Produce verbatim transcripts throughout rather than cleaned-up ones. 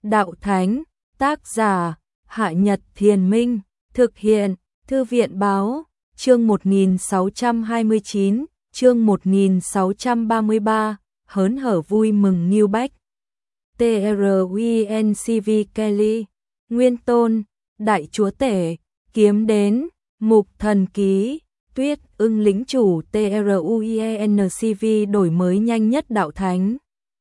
Đạo Thánh, tác giả, Hạ Nhật Thiền Minh, thực hiện, Thư viện Báo, chương một nghìn sáu trăm hai mươi chín, chương một nghìn sáu trăm ba mươi ba, hớn hở vui mừng Ngưu Bách. tê rờ u en xê vê Kelly, Nguyên Tôn, Đại Chúa Tể, Kiếm Đến, Mục Thần Ký, Tuyết Ưng lĩnh chủ tê rờ u en xê vê đổi mới nhanh nhất Đạo Thánh.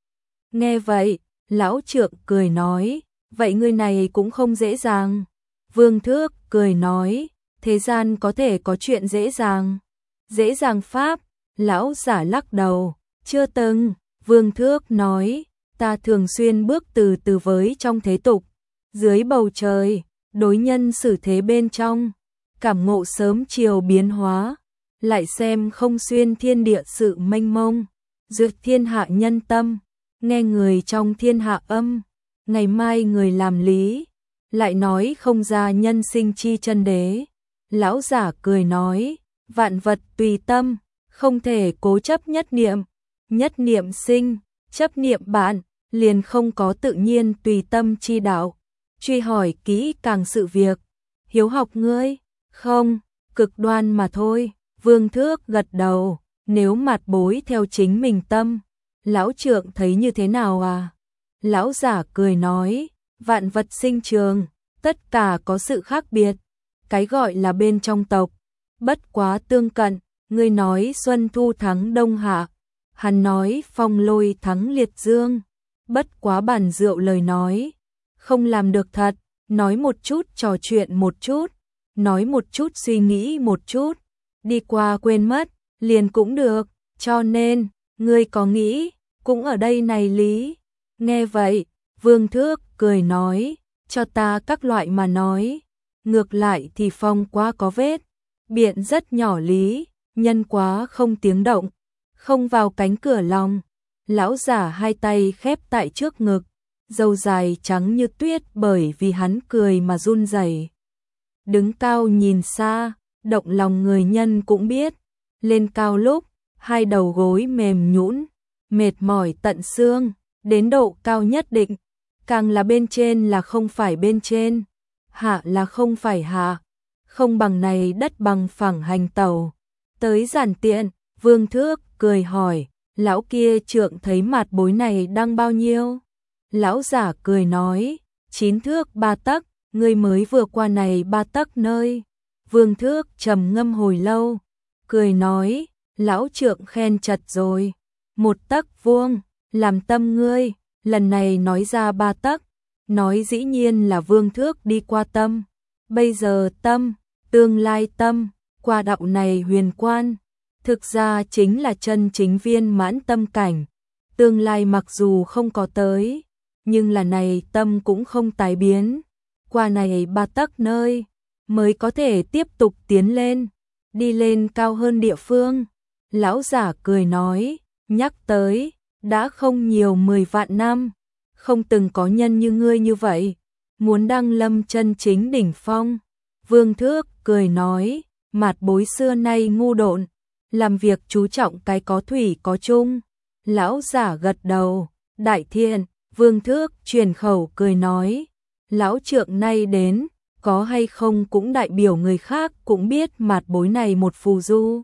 Nghe vậy, lão trượng cười nói, vậy người này cũng không dễ dàng. Vương Thước cười nói, thế gian có thể có chuyện dễ dàng. Dễ dàng pháp, lão giả lắc đầu, chưa từng. Vương Thước nói, ta thường xuyên bước từ từ với trong thế tục, dưới bầu trời, đối nhân xử thế bên trong, cảm ngộ sớm chiều biến hóa, lại xem không xuyên thiên địa sự mênh mông, dược thiên hạ nhân tâm, nghe người trong thiên hạ âm, ngày mai người làm lý, lại nói không ra nhân sinh chi chân đế. Lão giả cười nói, vạn vật tùy tâm, không thể cố chấp nhất niệm, nhất niệm sinh, chấp niệm bạn, liền không có tự nhiên tùy tâm chi đạo. Truy hỏi kỹ càng sự việc, hiếu học ngươi, không, cực đoan mà thôi. Vương Thước gật đầu, nếu mặt bối theo chính mình tâm, lão trượng thấy như thế nào à? Lão giả cười nói, vạn vật sinh trường, tất cả có sự khác biệt, cái gọi là bên trong tộc, bất quá tương cận, ngươi nói xuân thu thắng đông hạ, hắn nói phong lôi thắng liệt dương, bất quá bàn rượu lời nói, không làm được thật, nói một chút trò chuyện một chút, nói một chút suy nghĩ một chút, đi qua quên mất, liền cũng được, cho nên, ngươi có nghĩ, cũng ở đây này lý. Nghe vậy, Vương Thước cười nói, cho ta các loại mà nói, ngược lại thì phong quá có vết, biện rất nhỏ lý, nhân quá không tiếng động, không vào cánh cửa lòng. Lão giả hai tay khép tại trước ngực, râu dài trắng như tuyết bởi vì hắn cười mà run rẩy. Đứng cao nhìn xa, động lòng người nhân cũng biết, lên cao lúc, hai đầu gối mềm nhũn, mệt mỏi tận xương, đến độ cao nhất định, càng là bên trên là không phải bên trên, hạ là không phải hạ, không bằng này đất bằng phẳng hành tàu. Tới giản tiện, Vương Thước cười hỏi, lão kia trượng thấy mặt bối này đang bao nhiêu? Lão giả cười nói, chín thước ba tấc, ngươi mới vừa qua này ba tấc nơi. Vương Thước trầm ngâm hồi lâu, cười nói, lão trượng khen chật rồi, một tấc vuông, làm tâm ngươi, lần này nói ra ba tấc, nói dĩ nhiên là Vương Thước đi qua tâm, bây giờ tâm, tương lai tâm, qua đạo này huyền quan, thực ra chính là chân chính viên mãn tâm cảnh, tương lai mặc dù không có tới, nhưng là này tâm cũng không tái biến, qua này ba tấc nơi, mới có thể tiếp tục tiến lên, đi lên cao hơn địa phương. Lão giả cười nói, nhắc tới, đã không nhiều mười vạn năm, không từng có nhân như ngươi như vậy, muốn đăng lâm chân chính đỉnh phong. Vương Thước cười nói, mạt bối xưa nay ngu độn, làm việc chú trọng cái có thủy có chung. Lão giả gật đầu, đại thiện. Vương Thước truyền khẩu cười nói, lão trượng nay đến, có hay không cũng đại biểu người khác cũng biết mạt bối này một phù du.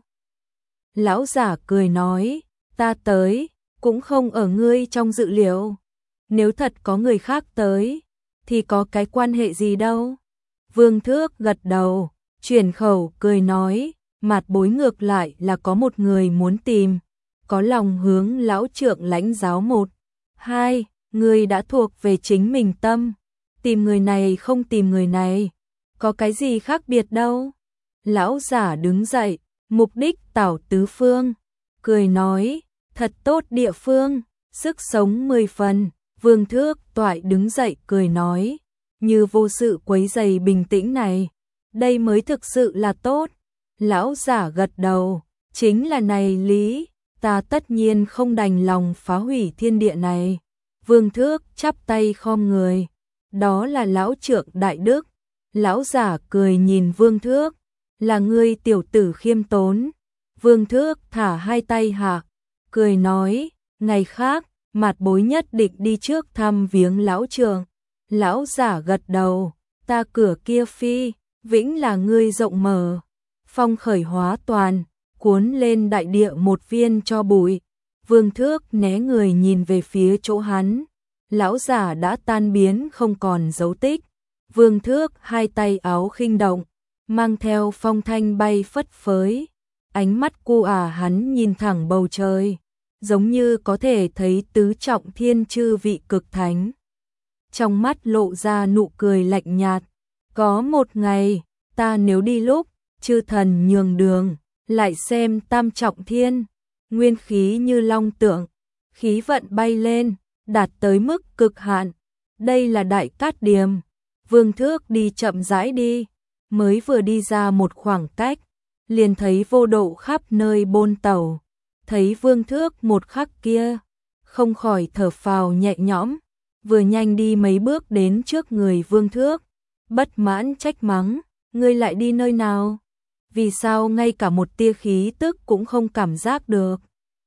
Lão giả cười nói, ta tới, cũng không ở ngươi trong dự liệu. Nếu thật có người khác tới, thì có cái quan hệ gì đâu. Vương Thước gật đầu, truyền khẩu cười nói, mạt bối ngược lại là có một người muốn tìm, có lòng hướng lão trượng lãnh giáo một, hai, người đã thuộc về chính mình tâm, tìm người này không tìm người này, có cái gì khác biệt đâu. Lão giả đứng dậy, mục đích tảo tứ phương, cười nói, thật tốt địa phương, sức sống mười phần. Vương Thước toại đứng dậy cười nói, như vô sự quấy rầy bình tĩnh này, đây mới thực sự là tốt. Lão giả gật đầu, chính là này lý, ta tất nhiên không đành lòng phá hủy thiên địa này. Vương Thước chắp tay khom người, đó là lão trượng đại đức. Lão giả cười nhìn Vương Thước, là ngươi tiểu tử khiêm tốn. Vương Thước thả hai tay hạ, cười nói, ngày khác, mạt bối nhất định đi trước thăm viếng lão trượng. Lão giả gật đầu, ta cửa kia phi, vĩnh là ngươi rộng mở. Phong khởi hóa toàn, cuốn lên đại địa một viên cho bụi. Vương Thước né người nhìn về phía chỗ hắn. Lão giả đã tan biến không còn dấu tích. Vương Thước hai tay áo khinh động, mang theo phong thanh bay phất phới. Ánh mắt cu ả hắn nhìn thẳng bầu trời, giống như có thể thấy tứ trọng thiên chư vị cực thánh. Trong mắt lộ ra nụ cười lạnh nhạt. Có một ngày, ta nếu đi lúc, chư thần nhường đường, lại xem tam trọng thiên, nguyên khí như long tượng, khí vận bay lên, đạt tới mức cực hạn. Đây là Đại Cát Điềm. Vương Thước đi chậm rãi đi, mới vừa đi ra một khoảng cách, liền thấy Vô Độ khắp nơi bôn tẩu. Thấy Vương Thước một khắc kia, không khỏi thở phào nhẹ nhõm, vừa nhanh đi mấy bước đến trước người Vương Thước, bất mãn trách mắng, ngươi lại đi nơi nào? Vì sao ngay cả một tia khí tức cũng không cảm giác được?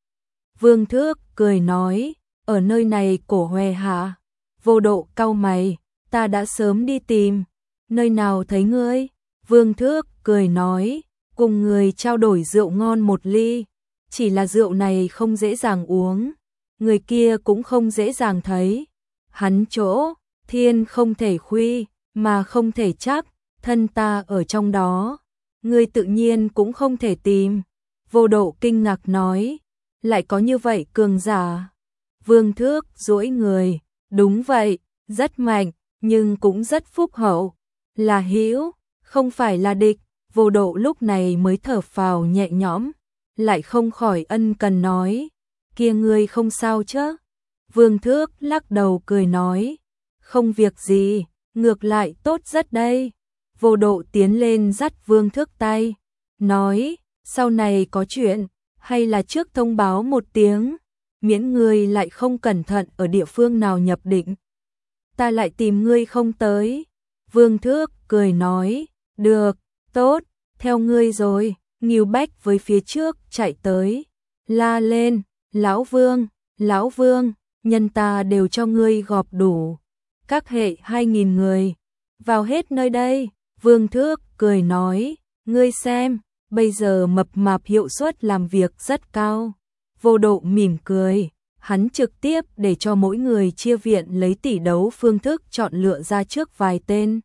Vương Thước cười nói, ở nơi này cổ hoè hạ. Vô Độ cau mày, ta đã sớm đi tìm, nơi nào thấy ngươi? Vương Thước cười nói, cùng người trao đổi rượu ngon một ly, chỉ là rượu này không dễ dàng uống, người kia cũng không dễ dàng thấy. Hắn chỗ, thiên không thể khuy, mà không thể chắc, thân ta ở trong đó, ngươi tự nhiên cũng không thể tìm. Vô Độ kinh ngạc nói, lại có như vậy cường giả? Vương Thước duỗi người, đúng vậy, rất mạnh, nhưng cũng rất phúc hậu, là hữu, không phải là địch. Vô Độ lúc này mới thở phào nhẹ nhõm, lại không khỏi ân cần nói, kia ngươi không sao chứ? Vương Thước lắc đầu cười nói, không việc gì, ngược lại tốt rất đây. Vô Độ tiến lên dắt Vương Thước tay, nói, sau này có chuyện, hay là trước thông báo một tiếng, miễn ngươi lại không cẩn thận ở địa phương nào nhập định, ta lại tìm ngươi không tới. Vương Thước cười nói, được, tốt, theo ngươi rồi. Ngưu Bách với phía trước chạy tới, la lên, lão Vương, lão Vương, nhân ta đều cho ngươi gọp đủ, các hệ hai nghìn người, vào hết nơi đây. Vương Thước cười nói, ngươi xem, bây giờ mập mạp hiệu suất làm việc rất cao. Vô Độ mỉm cười, hắn trực tiếp để cho mỗi người chia viện lấy tỷ đấu phương thức chọn lựa ra trước vài tên.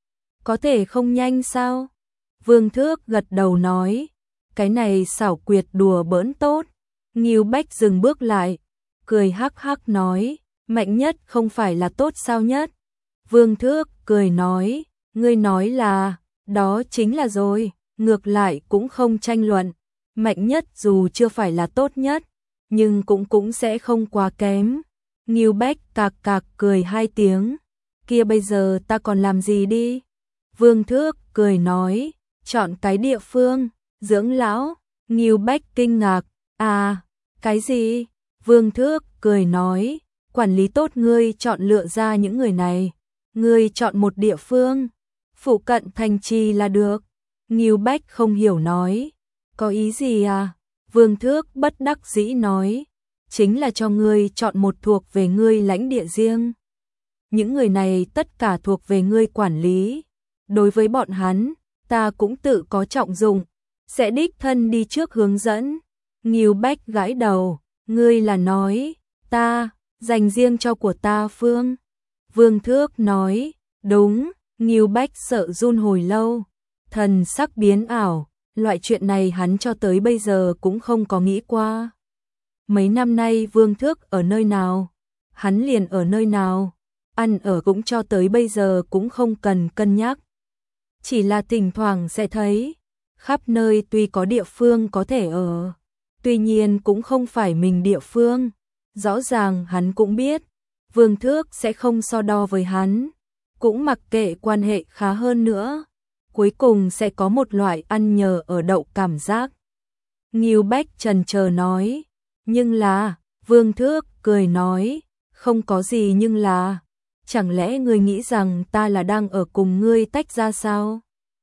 Có thể không nhanh sao? Vương Thước gật đầu nói, cái này xảo quyệt đùa bỡn tốt. Ngưu Bách dừng bước lại, cười hắc hắc nói, mạnh nhất không phải là tốt sao nhất? Vương Thước cười nói, ngươi nói là, đó chính là rồi, ngược lại cũng không tranh luận, mạnh nhất dù chưa phải là tốt nhất, nhưng cũng cũng sẽ không quá kém. Ngưu Bách cạc cạc cười hai tiếng, kia bây giờ ta còn làm gì đi? Vương Thước cười nói, chọn cái địa phương, dưỡng lão. Ngưu Bách kinh ngạc, à, cái gì? Vương Thước cười nói, quản lý tốt ngươi chọn lựa ra những người này, ngươi chọn một địa phương, phụ cận thành trì là được. Ngưu Bách không hiểu nói, có ý gì à? Vương Thước bất đắc dĩ nói, chính là cho ngươi chọn một thuộc về ngươi lãnh địa riêng. Những người này tất cả thuộc về ngươi quản lý. Đối với bọn hắn, ta cũng tự có trọng dụng, sẽ đích thân đi trước hướng dẫn. Ngưu Bách gãi đầu, ngươi là nói, ta, dành riêng cho của ta phương. Vương Thước nói, đúng. Ngưu Bách sợ run hồi lâu, thần sắc biến ảo, loại chuyện này hắn cho tới bây giờ cũng không có nghĩ qua. Mấy năm nay Vương Thước ở nơi nào, hắn liền ở nơi nào, ăn ở cũng cho tới bây giờ cũng không cần cân nhắc. Chỉ là thỉnh thoảng sẽ thấy, khắp nơi tuy có địa phương có thể ở, tuy nhiên cũng không phải mình địa phương. Rõ ràng hắn cũng biết, Vương Thước sẽ không so đo với hắn, cũng mặc kệ quan hệ khá hơn nữa, cuối cùng sẽ có một loại ăn nhờ ở đậu cảm giác. Ngưu Bách chần chờ nói, nhưng là, Vương Thước cười nói, không có gì nhưng là, chẳng lẽ ngươi nghĩ rằng ta là đang ở cùng ngươi tách ra sao?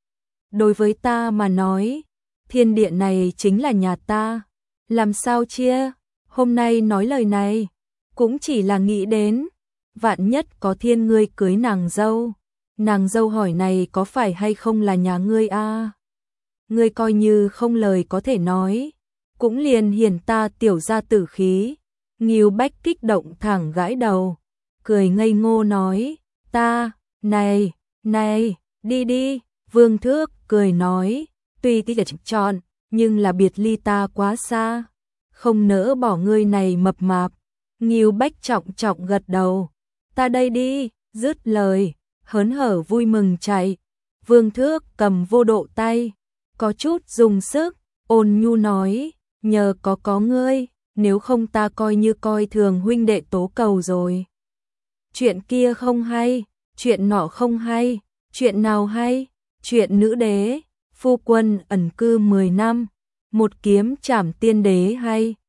Đối với ta mà nói, thiên địa này chính là nhà ta, làm sao chia? Hôm nay nói lời này, cũng chỉ là nghĩ đến, vạn nhất có thiên ngươi cưới nàng dâu. Nàng dâu hỏi này có phải hay không là nhà ngươi a? À? Ngươi coi như không lời có thể nói, cũng liền hiền ta tiểu gia tử khí. Ngưu Bách kích động thẳng gãi đầu, cười ngây ngô nói, ta, này, này, đi đi. Vương Thước cười nói, tuy tí là chọn, nhưng là biệt ly ta quá xa, không nỡ bỏ ngươi này mập mạp. Ngưu Bách trọng trọng gật đầu, ta đây đi, dứt lời, hớn hở vui mừng chạy. Vương Thước cầm vô độ tay, có chút dùng sức, ôn nhu nói, nhờ có có ngươi, nếu không ta coi như coi thường huynh đệ tố cầu rồi. Chuyện kia không hay, chuyện nọ không hay, chuyện nào hay? Chuyện nữ đế, phu quân ẩn cư mười năm, một kiếm trảm tiên đế hay.